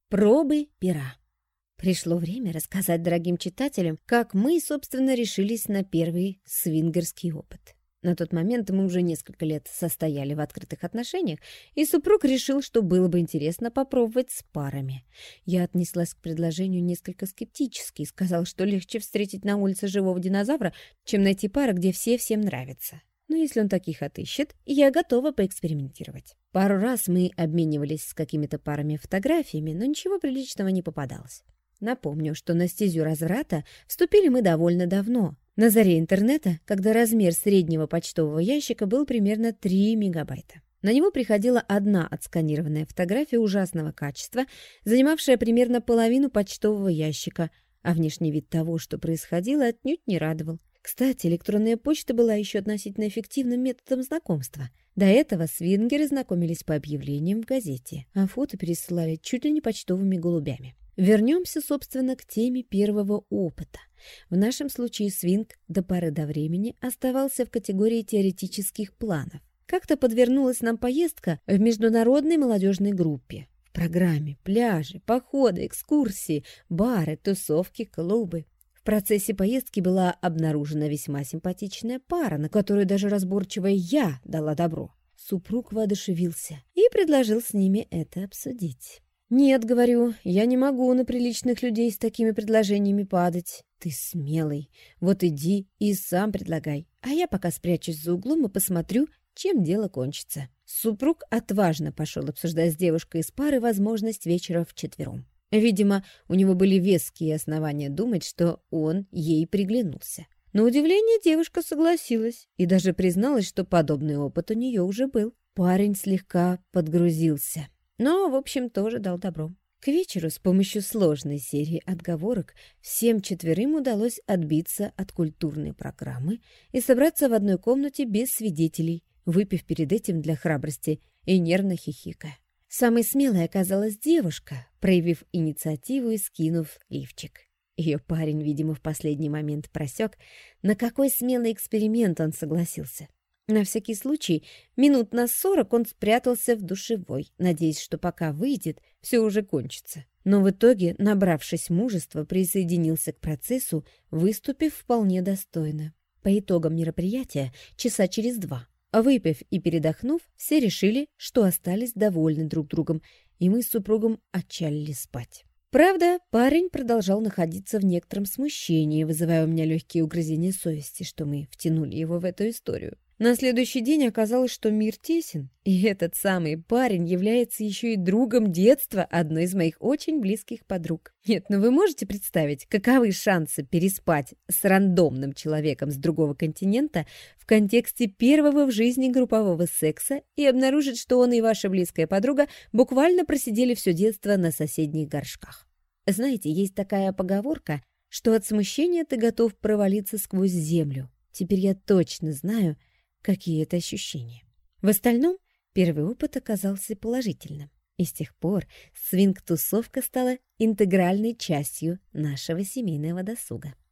Пробы пера. Пришло время рассказать дорогим читателям, как мы, собственно, решились на первый свингерский опыт. На тот момент мы уже несколько лет состояли в открытых отношениях, и супруг решил, что было бы интересно попробовать с парами. Я отнеслась к предложению несколько скептически и сказала, что легче встретить на улице живого динозавра, чем найти пару, где все всем нравятся. Но если он таких отыщет, я готова поэкспериментировать. Пару раз мы обменивались с какими-то парами фотографиями, но ничего приличного не попадалось. Напомню, что на стезю разврата вступили мы довольно давно, на заре интернета, когда размер среднего почтового ящика был примерно 3 мегабайта. На него приходила одна отсканированная фотография ужасного качества, занимавшая примерно половину почтового ящика, а внешний вид того, что происходило, отнюдь не радовал. Кстати, электронная почта была еще относительно эффективным методом знакомства. До этого свингеры знакомились по объявлениям в газете, а фото пересылали чуть ли не почтовыми голубями. Вернемся, собственно, к теме первого опыта. В нашем случае свинг до поры до времени оставался в категории теоретических планов. Как-то подвернулась нам поездка в международной молодежной группе. В программе пляжи, походы, экскурсии, бары, тусовки, клубы. В процессе поездки была обнаружена весьма симпатичная пара, на которую даже разборчивая я дала добро. Супруг воодушевился и предложил с ними это обсудить. «Нет, — говорю, — я не могу на приличных людей с такими предложениями падать. Ты смелый, вот иди и сам предлагай, а я пока спрячусь за углом и посмотрю, чем дело кончится». Супруг отважно пошел обсуждать с девушкой из пары возможность вечера вчетвером. Видимо, у него были веские основания думать, что он ей приглянулся. На удивление девушка согласилась и даже призналась, что подобный опыт у нее уже был. Парень слегка подгрузился, но, в общем, тоже дал добро. К вечеру с помощью сложной серии отговорок всем четверым удалось отбиться от культурной программы и собраться в одной комнате без свидетелей, выпив перед этим для храбрости и нервно хихикая. Самой смелой оказалась девушка, проявив инициативу и скинув лифчик. Ее парень, видимо, в последний момент просек, на какой смелый эксперимент он согласился. На всякий случай, минут на 40 он спрятался в душевой, надеясь, что пока выйдет, все уже кончится. Но в итоге, набравшись мужества, присоединился к процессу, выступив вполне достойно. По итогам мероприятия, часа через 2, выпив и передохнув, все решили, что остались довольны друг другом, и мы с супругом отчалили спать. Правда, парень продолжал находиться в некотором смущении, вызывая у меня легкие угрызения совести, что мы втянули его в эту историю. На следующий день оказалось, что мир тесен, и этот самый парень является еще и другом детства одной из моих очень близких подруг. Нет, ну вы можете представить, каковы шансы переспать с рандомным человеком с другого континента в контексте первого в жизни группового секса и обнаружить, что он и ваша близкая подруга буквально просидели все детство на соседних горшках. Знаете, есть такая поговорка, что от смущения ты готов провалиться сквозь землю. Теперь я точно знаю, какие это ощущения. В остальном, первый опыт оказался положительным. И с тех пор свинг-тусовка стала интегральной частью нашего семейного досуга.